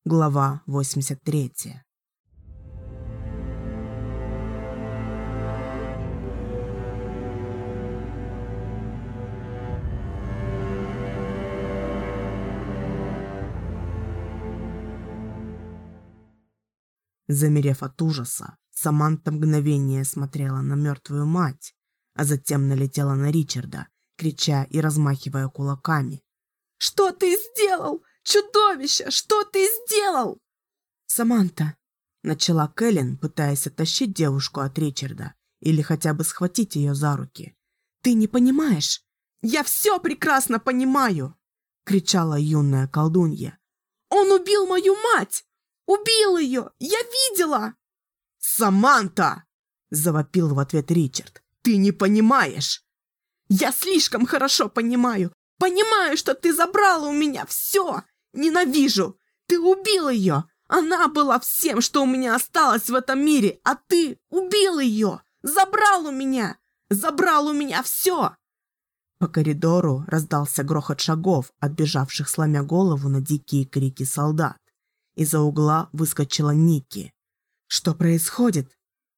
Глава 83. Замерев от ужаса, Саманта мгновение смотрела на мертвую мать, а затем налетела на Ричарда, крича и размахивая кулаками. «Что ты сделал? Чудовище! Что ты сделал?» «Саманта!» – начала Кэлен, пытаясь оттащить девушку от Ричарда или хотя бы схватить ее за руки. «Ты не понимаешь?» «Я все прекрасно понимаю!» – кричала юная колдунья. «Он убил мою мать! Убил ее! Я видела!» «Саманта!» – завопил в ответ Ричард. «Ты не понимаешь!» «Я слишком хорошо понимаю! Понимаю, что ты забрала у меня все! Ненавижу! Ты убил ее! Она была всем, что у меня осталось в этом мире, а ты убил ее! Забрал у меня! Забрал у меня все!» По коридору раздался грохот шагов, отбежавших сломя голову на дикие крики солдат. Из-за угла выскочила Никки. «Что происходит?»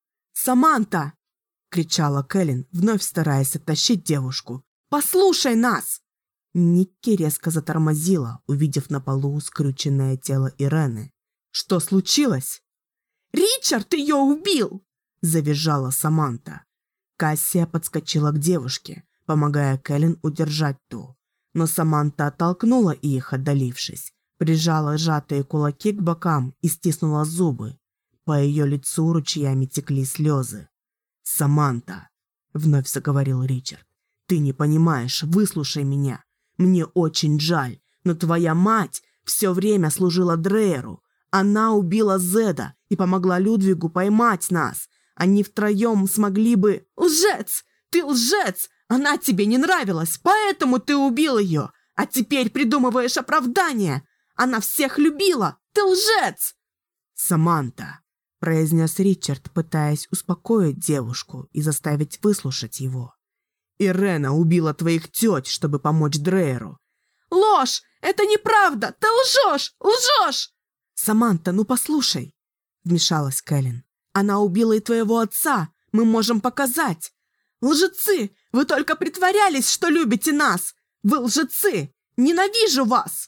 «Саманта!» — кричала Кэлен, вновь стараясь оттащить девушку. «Послушай нас!» Никки резко затормозила, увидев на полу скрюченное тело Ирены. «Что случилось?» «Ричард ее убил!» – завизжала Саманта. Кассия подскочила к девушке, помогая Кэлен удержать ту. Но Саманта оттолкнула их, отдалившись, прижала сжатые кулаки к бокам и стиснула зубы. По ее лицу ручьями текли слезы. «Саманта!» – вновь заговорил Ричард. «Ты не понимаешь, выслушай меня. Мне очень жаль, но твоя мать все время служила Дрейеру. Она убила Зеда и помогла Людвигу поймать нас. Они втроем смогли бы...» «Лжец! Ты лжец! Она тебе не нравилась, поэтому ты убил ее. А теперь придумываешь оправдание. Она всех любила. Ты лжец!» «Саманта!» – произнес Ричард, пытаясь успокоить девушку и заставить выслушать его. «Ирена убила твоих теть, чтобы помочь Дрейеру». «Ложь! Это неправда! Ты лжешь! Лжешь!» «Саманта, ну послушай!» – вмешалась Кэлен. «Она убила и твоего отца! Мы можем показать!» «Лжецы! Вы только притворялись, что любите нас! Вы лжецы! Ненавижу вас!»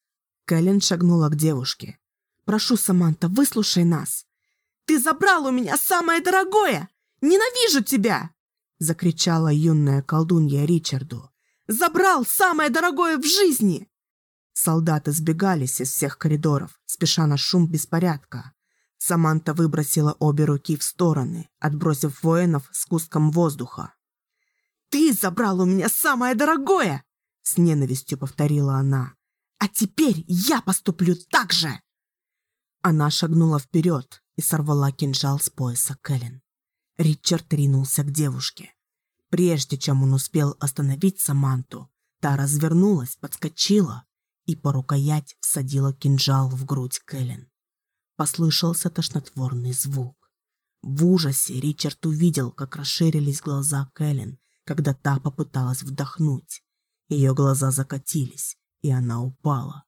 Кэлен шагнула к девушке. «Прошу, Саманта, выслушай нас!» «Ты забрал у меня самое дорогое! Ненавижу тебя!» – закричала юная колдунья Ричарду. «Забрал самое дорогое в жизни!» Солдаты сбегались из всех коридоров, спеша на шум беспорядка. Саманта выбросила обе руки в стороны, отбросив воинов с куском воздуха. «Ты забрал у меня самое дорогое!» – с ненавистью повторила она. «А теперь я поступлю так же!» Она шагнула вперед и сорвала кинжал с пояса Кэлен. Ричард ринулся к девушке. Прежде чем он успел остановить Саманту, та развернулась, подскочила и по рукоять всадила кинжал в грудь Кэлен. Послышался тошнотворный звук. В ужасе Ричард увидел, как расширились глаза Кэлен, когда та попыталась вдохнуть. Ее глаза закатились, и она упала.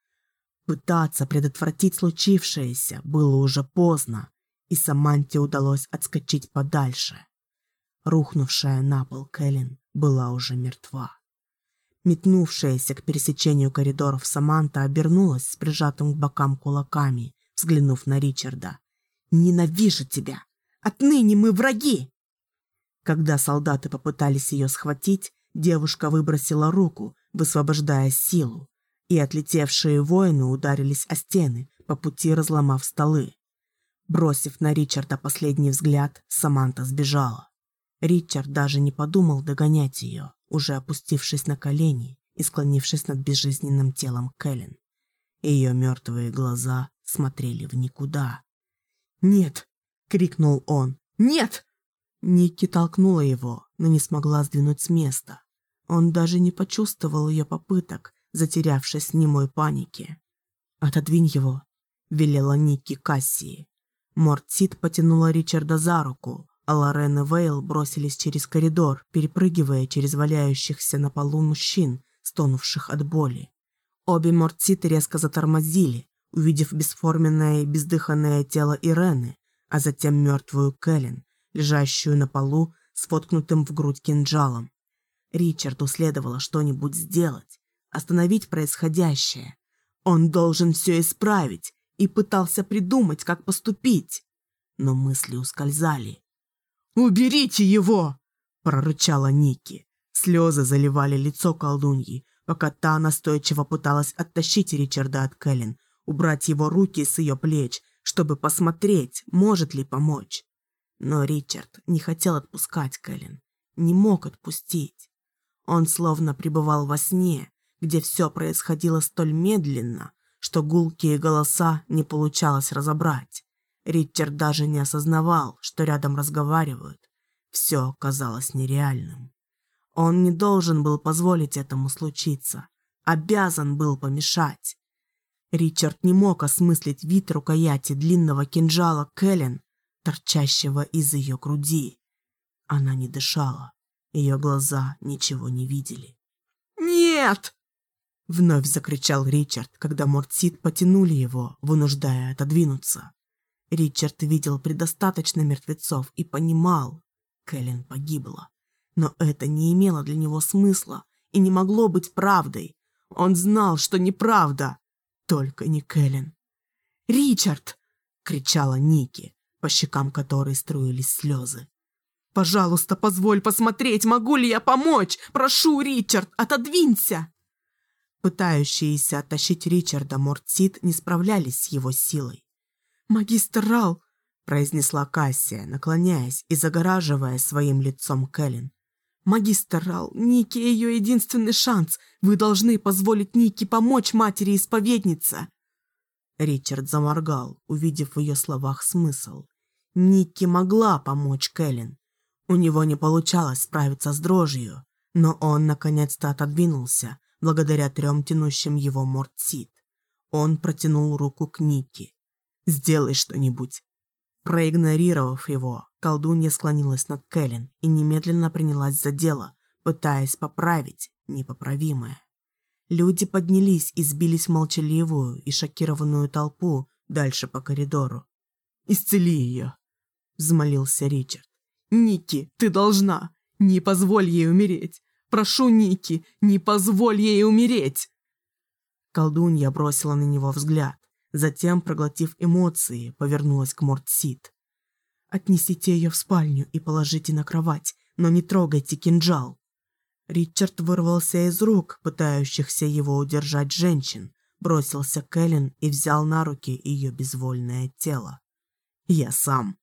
Пытаться предотвратить случившееся было уже поздно, и Саманте удалось отскочить подальше. Рухнувшая на пол Кэлен была уже мертва. Метнувшаяся к пересечению коридоров Саманта обернулась с прижатым к бокам кулаками, взглянув на Ричарда. «Ненавижу тебя! Отныне мы враги!» Когда солдаты попытались ее схватить, девушка выбросила руку, высвобождая силу, и отлетевшие воины ударились о стены, по пути разломав столы. Бросив на Ричарда последний взгляд, Саманта сбежала. Ричард даже не подумал догонять ее, уже опустившись на колени и склонившись над безжизненным телом Кэлен. Ее мертвые глаза смотрели в никуда. «Нет!» — крикнул он. «Нет!» Никки толкнула его, но не смогла сдвинуть с места. Он даже не почувствовал ее попыток, затерявшись в немой панике. «Отодвинь его!» — велела Никки Кассии. Мортсид потянула Ричарда за руку, а Лорен и Вейл бросились через коридор, перепрыгивая через валяющихся на полу мужчин, стонувших от боли. Обе Мортсид резко затормозили, увидев бесформенное и бездыханное тело Ирены, а затем мертвую Кэлен, лежащую на полу с воткнутым в грудь кинжалом. Ричарду следовало что-нибудь сделать, остановить происходящее. Он должен все исправить и пытался придумать, как поступить. Но мысли ускользали. «Уберите его!» – прорычала Ники. Слезы заливали лицо колдуньи, пока та настойчиво пыталась оттащить Ричарда от Кэлен, убрать его руки с ее плеч, чтобы посмотреть, может ли помочь. Но Ричард не хотел отпускать Кэлен, не мог отпустить. Он словно пребывал во сне, где все происходило столь медленно, что гулкие голоса не получалось разобрать. Ричард даже не осознавал, что рядом разговаривают. Все казалось нереальным. Он не должен был позволить этому случиться, обязан был помешать. Ричард не мог осмыслить вид рукояти длинного кинжала Кэлен, торчащего из ее груди. Она не дышала, ее глаза ничего не видели. «Нет!» — вновь закричал Ричард, когда Мортсид потянули его, вынуждая отодвинуться. Ричард видел предостаточно мертвецов и понимал, Кэлен погибла. Но это не имело для него смысла и не могло быть правдой. Он знал, что неправда, только не Кэлен. «Ричард!» — кричала Ники, по щекам которой струились слезы. «Пожалуйста, позволь посмотреть, могу ли я помочь? Прошу, Ричард, отодвинься!» Пытающиеся оттащить Ричарда Мортсид не справлялись с его силой. «Магистр Рал!» — произнесла Кассия, наклоняясь и загораживая своим лицом Кэлен. «Магистр Рал, Ники ее единственный шанс. Вы должны позволить Ники помочь матери-исповеднице!» Ричард заморгал, увидев в ее словах смысл. Ники могла помочь Кэлен. У него не получалось справиться с дрожью, но он наконец-то отодвинулся, благодаря 3 тянущим его Мортсид. Он протянул руку к Ники. «Сделай что-нибудь». Проигнорировав его, колдунья склонилась над Кэлен и немедленно принялась за дело, пытаясь поправить непоправимое. Люди поднялись и сбились в молчаливую и шокированную толпу дальше по коридору. «Исцели ее!» — взмолился Ричард. «Ники, ты должна! Не позволь ей умереть! Прошу, Ники, не позволь ей умереть!» Колдунья бросила на него взгляд, затем, проглотив эмоции, повернулась к Мортсид. «Отнесите ее в спальню и положите на кровать, но не трогайте кинжал». Ричард вырвался из рук, пытающихся его удержать женщин, бросился к Кэлен и взял на руки ее безвольное тело. «Я сам»,